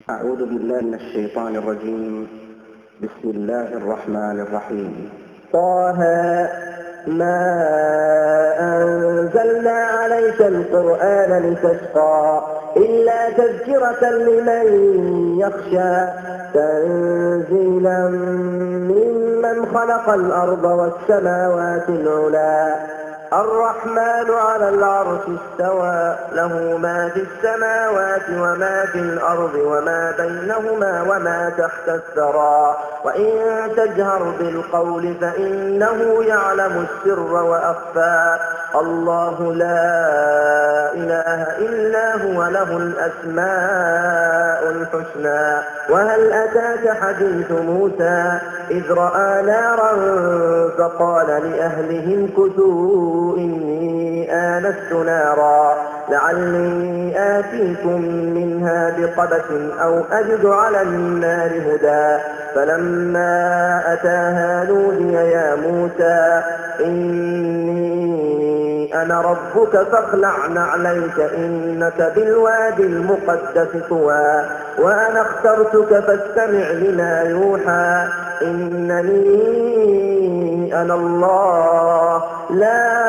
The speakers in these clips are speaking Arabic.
أعوذ بالله من الشيطان الرجيم. بسم الله الرحمن الرحيم. طه ما أنزلنا عليك القرآن لتشقى إلا تذكرة لمن يخشى تنزيلا ممن خلق الأرض والسماوات العلى الرحمن على العرش استوى له ما في السماوات وما في الأرض وما بينهما وما تحت الثرى وإن تجهر بالقول فإنه يعلم السر وأخفى الله لا إله إلا هو له الأسماء الحسنى. وهل أتاك حديث موسى إذ رأى نارا فقال لأهلهم كثوا إني آنست نارا لعلي آتيكم منها بقبس أو أجد على النار هدى فلما أتاها نودي يا موسى إني أنا ربك فاخلع نعليك إنك بالوادي المقدس طوى وأنا اخترتك فاستمع لما يوحى إنني أنا الله لا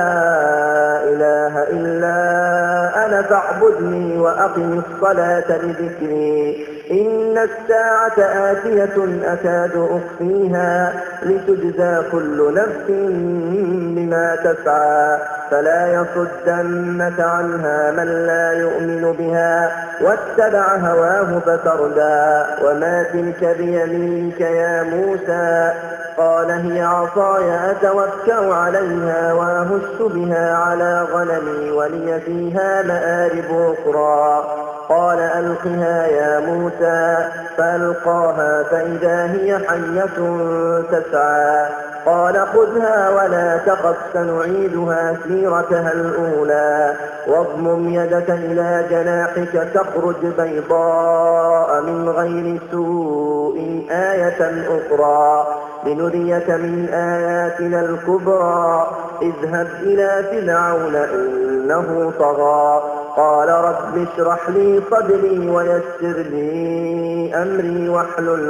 إله إلا أنا فاعبدني وأقم الصلاة لذكري إن الساعة آتية أكاد أخفيها لتجزى كل نفس بما تسعى فلا يصدنك عنها من لا يؤمن بها واتبع هواه فتردى وما تلك بيمينك يا موسى قال هي عصاي أتوكأ عليها وأهش بها على غنمي ولي فيها مآرب أخرى قال ألقها يا موسى فألقاها فإذا هي حية تسعى قال خذها ولا تخف سنعيدها سيرتها الأولى واضمم يدك إلى جناحك تخرج بيضاء من غير سوء آية أخرى لنريك من آياتنا الكبرى اذهب إلى فرعون إنه طغى قال رب اشرح لي صدري ويسر لي أمري واحلل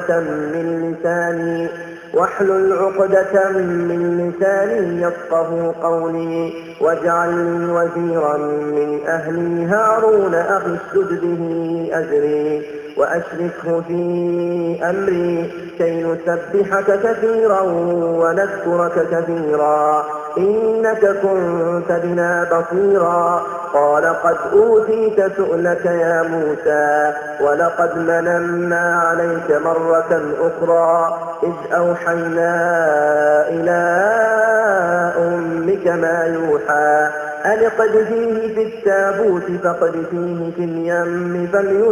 عقدة من لساني يفقه قولي واجعل لي وزيرا من أهلي هارون أخي اشدد به أزري وأشركه في أمري كي نسبحك كثيرا ونذكرك كثيرا إنك كنت بنا بصيرا قال قد أوتيت سؤلك يا موسى ولقد مننا عليك مرة أخرى إذ أوحينا إلى أمك ما يوحى أن اقذفيه في التابوت فاقذفيه في اليم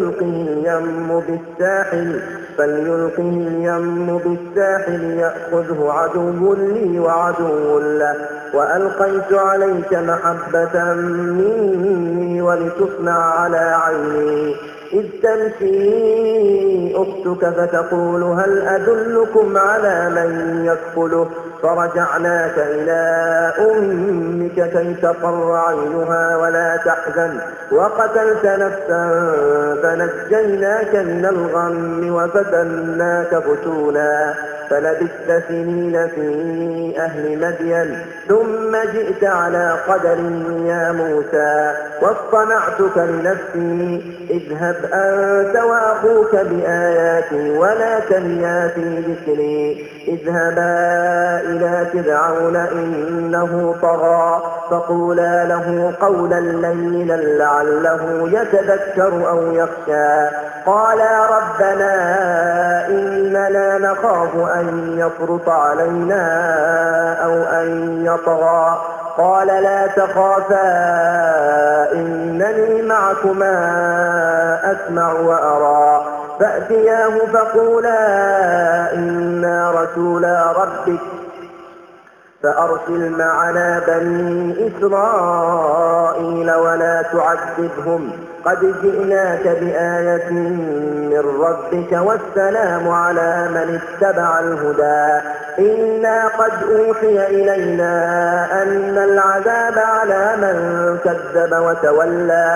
فليلقه اليم بالساحل يأخذه عدو لي وعدو له وألقيت عليك محبة مني ولتصنع على عيني إذ تمشي أختك فتقول هل أدلكم على من يكفله فرجعناك إلى أمك كي تقر عينها ولا تحزن وقتلت نفسا فنجيناك من الغم وفتناك فتونا فلبثت سنين في أهل مدين ثم جئت على قدر يا موسى واصطنعتك لنفسي اذهب أنت وأخوك بآياتي ولا تنيا في ذكري اذهبا إلى فرعون إنه طغى فقولا له قولا لينا لعله يتذكر أو يخشى قالا ربنا إننا نخاف أن يفرط علينا أو أن يطغى قال لا تخافا إنني معكما أسمع وأرى فأتياه فقولا إنا رسولا ربك فأرسل معنا بني إسرائيل ولا تعذبهم قد جئناك بآية من ربك والسلام على من اتبع الهدى إنا قد أوحي إلينا أن العذاب على من كذب وتولى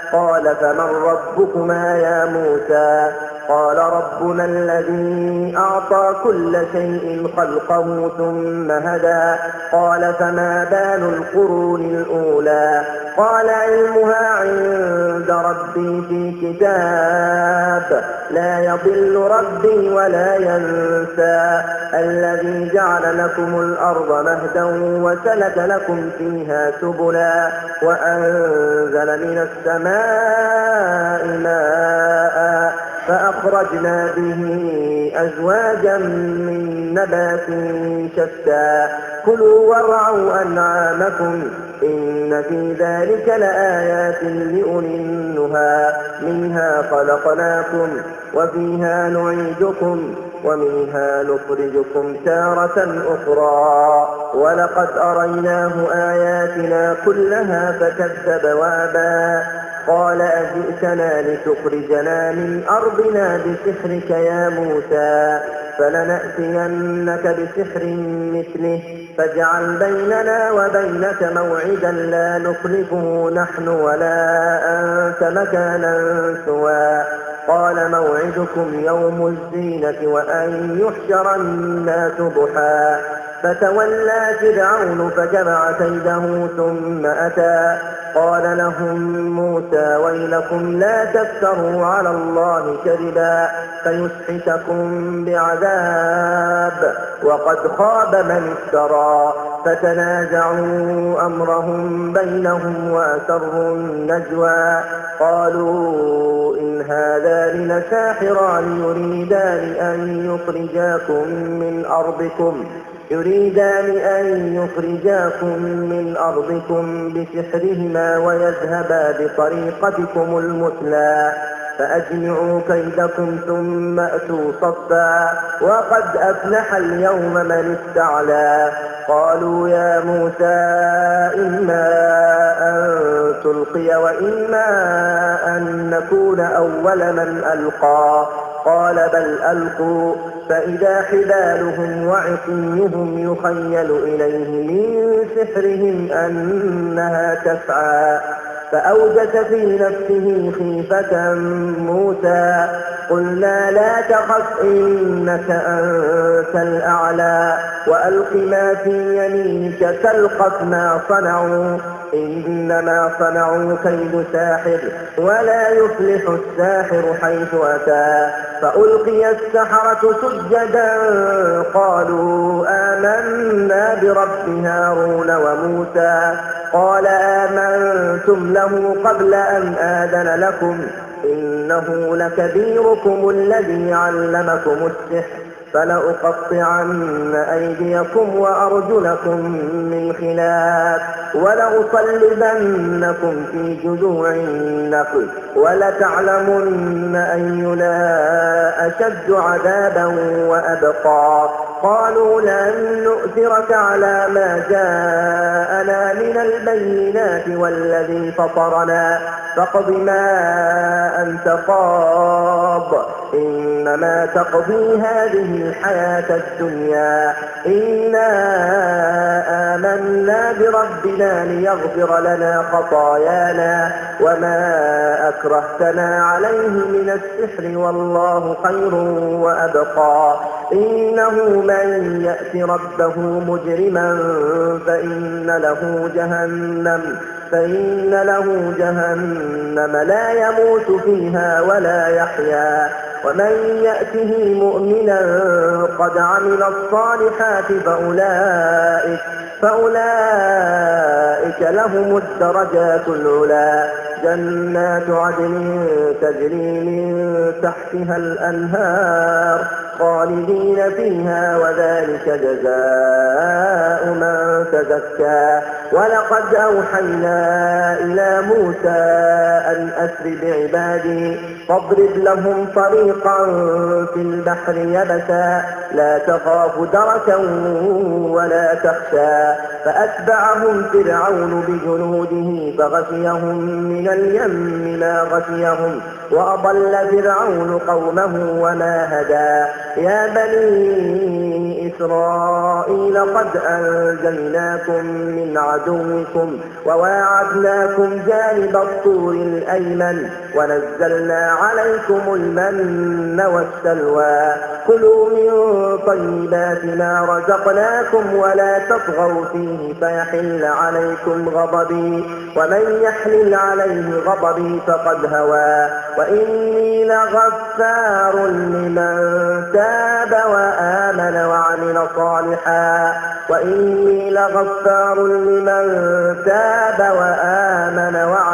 قال فمن ربكما يا موسى قال ربنا الذي أعطى كل شيء خلقه ثم هدى قال فما بال القرون الأولى قال علمها عند ربي في كتاب لا يضل ربي ولا ينسى الذي جعل لكم الأرض مهدا وسلك لكم فيها سبلا وأنزل من السماء ماء فأخرجنا به أزواجا من نبات شتى كلوا وارعوا أنعامكم إن في ذلك لآيات لأولي النهى منها خلقناكم وفيها نعيدكم ومنها نخرجكم تارة أخرى ولقد أريناه آياتنا كلها فكذب وأبى قال أجئتنا لتخرجنا من أرضنا بسحرك يا موسى فلنأتينك بسحر مثله فاجعل بيننا وبينك موعدا لا نخلفه نحن ولا أنت مكانا سوى قال موعدكم يوم الزينة وأن يحشر الناس ضحى فتولى فرعون فجمع كيده ثم أتى قال لهم موسى ويلكم لا تفتروا على الله كذبا فيسحتكم بعذاب وقد خاب من افترى فتنازعوا أمرهم بينهم وأسروا النجوى قالوا إن هذان لساحران يريدان أن يخرجاكم من أرضكم بسحرهما ويذهبا بطريقتكم المثلى فأجمعوا كيدكم ثم أتوا صفا وقد أفلح اليوم من استعلى قالوا يا موسى إما أن تلقي وإما أن نكون أول من ألقى قال بل ألقوا فإذا حبالهم وعصيهم يخيل إليه من سحرهم أنها تسعى فأوجس في نفسه خيفة موسى قلنا لا تخف إنك أنت الأعلى وألق ما في يمينك تلقف ما صنعوا إنما صنعوا كيد ساحر ولا يفلح الساحر حيث أتى فألقي السحرة سجدا قالوا آمنا برب هارون وموسى قال آمنتم له قبل أن آذن لكم إنه لكبيركم الذي علمكم السحر فلأقطعن أيديكم وأرجلكم من خلاف ولأصلبنكم في جذوع النخل ولتعلمن أينا أشد عذابا وأبقى قالوا لن نؤثرك على ما جاءنا من البينات والذي فطرنا فاقض ما أنت قاض إنما تقضي هذه الحياة الدنيا إنا آمنا بربنا ليغفر لنا خطايانا وما أكرهتنا عليه من السحر والله خير وأبقى إنه من يأت ربه مجرما فإن له جهنم لا يموت فيها ولا يحيا ومن يأته مؤمنا قد عمل الصالحات فأولئك لهم الدرجات العلى جنات عدن تجري من تحتها الأنهار خالدين فيها وذلك جزاء من تزكى ولقد أوحينا إلى موسى أن أسر بعبادي فاضرب لهم طريقا في البحر يبسا لا تخاف دركا ولا تخشى فأتبعهم فرعون بجنوده فغشيهم من من اليم ما غشيهم وأضل فرعون قومه وما هدى يا بني إسرائيل قد أنجيناكم من عدوكم وواعدناكم جانب الطور الأيمن ونزلنا عليكم المن والسلوى كلوا من طيبات ما رزقناكم ولا تطغوا فيه فيحل عليكم غضبي ومن يحلل عليه غضبي فقد هوى وإني لغفار لمن تاب وآمن وعمل صالحا وإني لغفار لمن تاب وآمن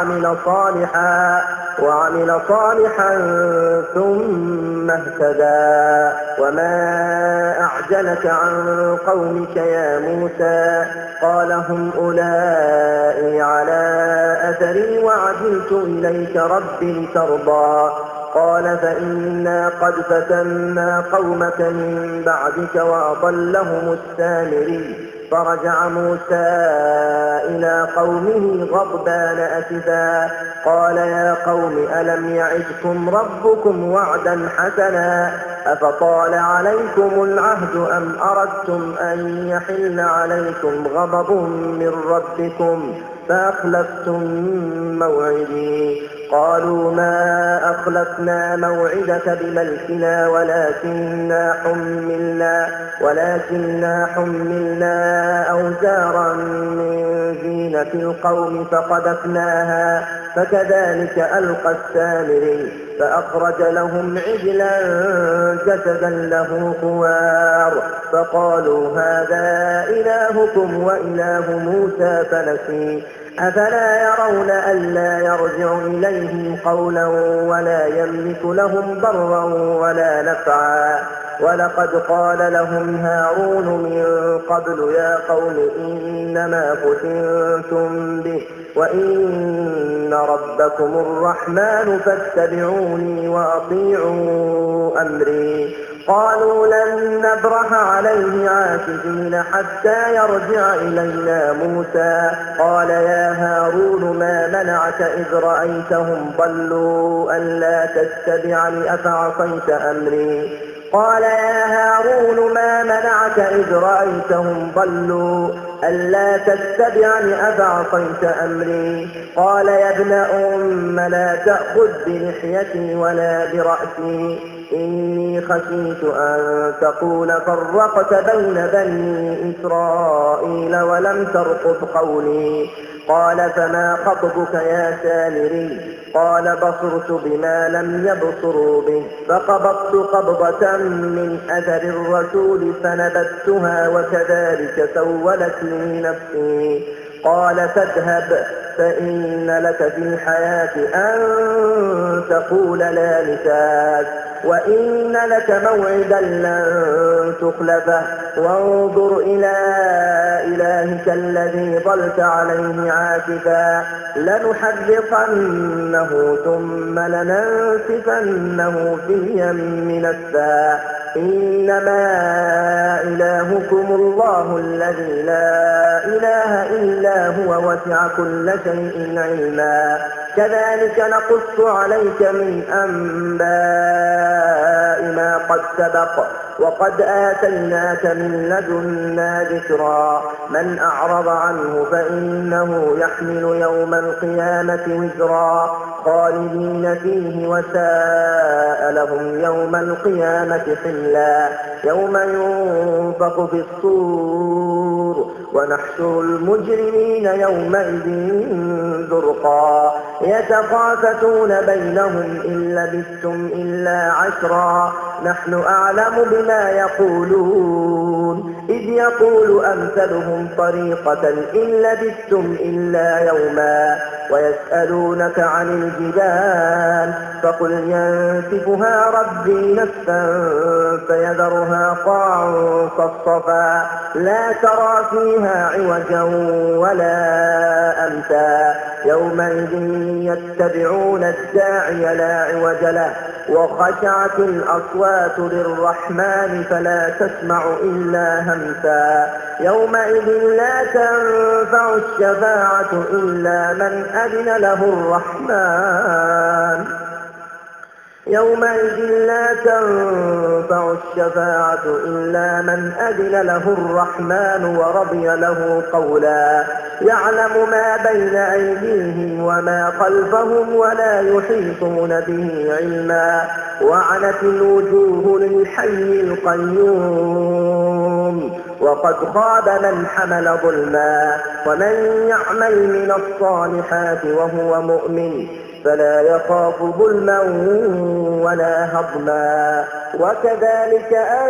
وعمل صالحا ثم اهتدى وما أعجلك عن قومك يا موسى قال هم أولئك على أثري وعجلت إليك رب لترضى قال فإنا قد فتنا قومك من بعدك وأضلهم السامري فرجع موسى إلى قومه غضبان أسفا قال يا قوم ألم يعدكم ربكم وعدا حسنا أفطال عليكم العهد أم أردتم أن يحل عليكم غضب من ربكم فأخلفتم موعدي قالوا ما أخلفنا موعدك بملكنا ولكننا حملنا أوزارا من زينة القوم فقذفناها فكذلك ألقى السامري فأخرج لهم عجلا جسدا له خوار فقالوا هذا إلهكم وإله موسى فنسي أفلا يرون ألا يرجع إليهم قولا ولا يملك لهم ضرا ولا نفعا ولقد قال لهم هارون من قبل يا قوم إنما فتنتم به وإن ربكم الرحمن فاتبعوني وأطيعوا أمري قالوا لن نبرح عليه عاكفين حتى يرجع إلينا موسى قال يا هارون ما منعك إذ رأيتهم ضلوا ألا تتبعني أفعصيت أمري قال يا هارون ما منعك إذ رأيتهم ضلوا ألا تتبعني أفعصيت أمري قال يا ابن أم لا تأخذ بلحيتي ولا برأسي إني خشيت أن تقول فرقت بين بني إسرائيل ولم ترقب قولي قال فما خطبك يا سامري قال بصرت بما لم يبصروا به فقبضت قبضة من أثر الرسول فنبذتها وكذلك سولت لي نفسي قال فاذهب فإن لك في الحياة أن تقول لا مساس وإن لك موعدا لن تخلفه وانظر إلى إلهك الذي ظلت عليه عاكفا لنحرقنه ثم لننسفنه في اليم نسفا إنما إلهكم الله الذي لا إله إلا هو وسع كل شيء علما كذلك نقص عليك من أنباء ما قد سبق وقد آتيناك من لدنا ذكرا من أعرض عنه فإنه يحمل يوم القيامة وزرا خالدين فيه وساء لهم يوم القيامة حلا يوم ينفخ في الصور ونحشر المجرمين يومئذ زرقا يتخافتون بينهم إن لبثتم إلا عشرا نحن أعلم بما يقولون إذ يقول أمثلهم طريقة إن لبثتم إلا يوما ويسألونك عن الجبال فقل ينسفها ربي نسفا فيذرها قاعا صفصفا لا ترى فيها عوجا ولا أمتا يومئذ يتبعون الداعي لا عوج له وخشعت الأصوات للرحمن فلا تسمع إلا همسا يومئذ لا تنفع الشفاعة إلا من أذن له الرحمن يومئذ لا تنفع الشفاعة إلا من أذن له الرحمن ورضي له قولا يعلم ما بين أيديهم وما خلفهم ولا يحيطون به علما وعنت الوجوه للحي القيوم وقد خاب من حمل ظلما ومن يعمل من الصالحات وهو مؤمن فلا يخاف ظلما ولا هضما وكذلك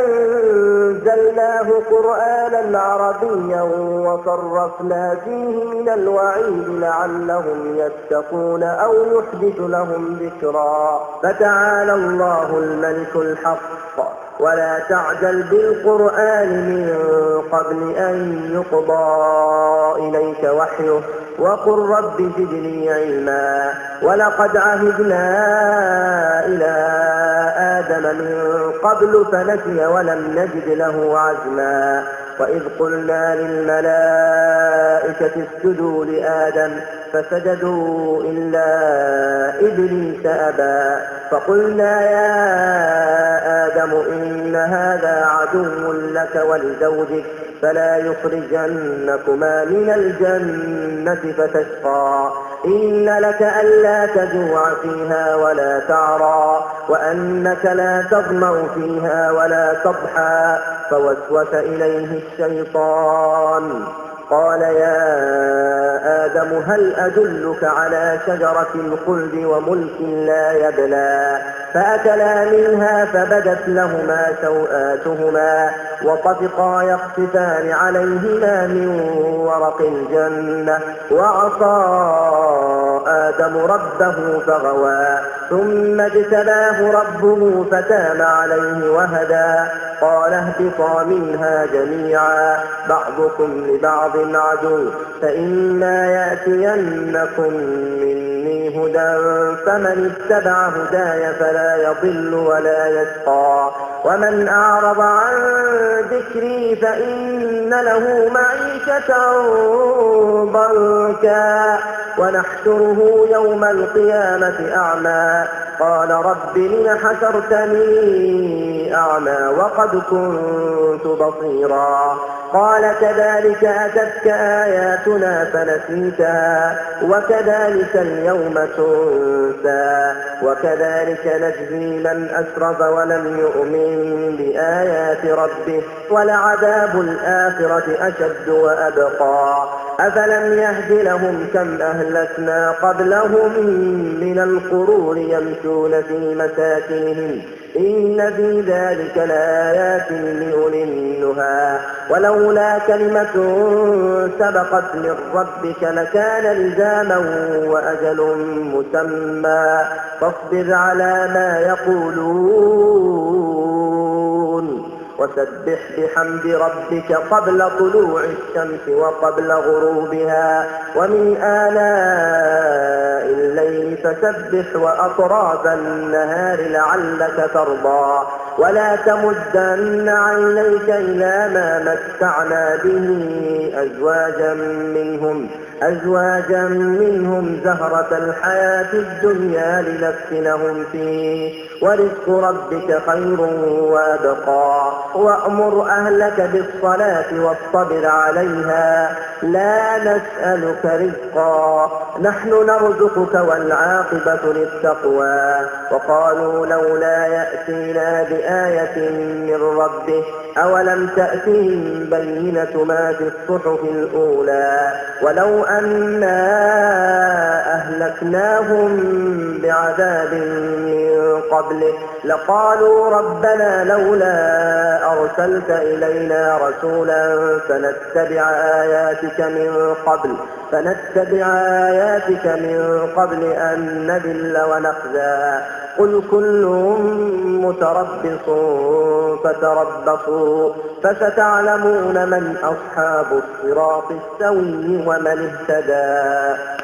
أنزلناه قرآنا عربيا وصرفنا فيه من الوعيد لعلهم يتقون أو يحدث لهم ذكرا فتعالى الله الملك الحق ولا تعجل بالقرآن من قبل أن يقضى إليك وحيه وقل رب زدني علما ولقد عهدنا إلى آدم من قبل فنسي ولم نجد له عزما وإذ قلنا للملائكة اسجدوا لآدم فسجدوا إلا إبليس أبى فقلنا يا آدم إن هذا عدو لك ولزوجك فلا يخرجنكما من الجنة فتشقى إن لك ألا تجوع فيها ولا تعرى وأنك لا تظمأ فيها ولا تضحى فوسوس إليه الشيطان قال يا آدم هل أدلك على شجرة الخلد وملك لا يبلى فأكلا منها فبدت لهما سوآتهما وطفقا يخصفان عليهما من ورق الجنة وعصى آدم ربه فغوى ثم اجتباه ربه فتاب عليه وهدى قال اهبطا منها جميعا بعضكم لبعض عدو فإما يأتينكم مني هدى فمن اتبع هداي فلا يضل ولا يشقى ومن أعرض عن ذكري فإن له معيشة ضنكا ونحشره يوم القيامة أعمى قال رب لم حشرتني أعمى وقد كنت بصيرا قال كذلك أتتك آياتنا فنسيتها وكذلك اليوم تنسى وكذلك نجزي من أسرف ولم يؤمن بآيات ربه ولعذاب الآخرة أشد وأبقى أفلم يهد لهم كم أهلكنا قبلهم من القرون يمشون في مساكنهم إن في ذلك لآيات لأولي النهى ولولا كلمة سبقت من ربك لكان لزاما وأجل مسمى فاصبر على ما يقولون وسبح بحمد ربك قبل طلوع الشمس وقبل غروبها ومن آلاء الليل فسبح وأطراف النهار لعلك ترضى ولا تمدن عينيك إلى ما متعنا به أزواجا منهم زهرة الحياة الدنيا لنفتنهم فيه ورزق ربك خير وأبقى وأمر أهلك بالصلاة واصطبر عليها لا نسألك رزقا نحن نرزقك والعاقبة للتقوى وقالوا لولا يأتينا بآية من ربه أولم تأتهم بينة ما في الصحف الأولى ولو أنا أهلكناهم بعذاب من قبله لقالوا ربنا لولا أرسلت إلينا رسولا فنتبع آياتك من قبل أن نذل ونخزى قل كل متربص فتربصوا فستعلمون من أصحاب الصراط السوي ومن اهتدى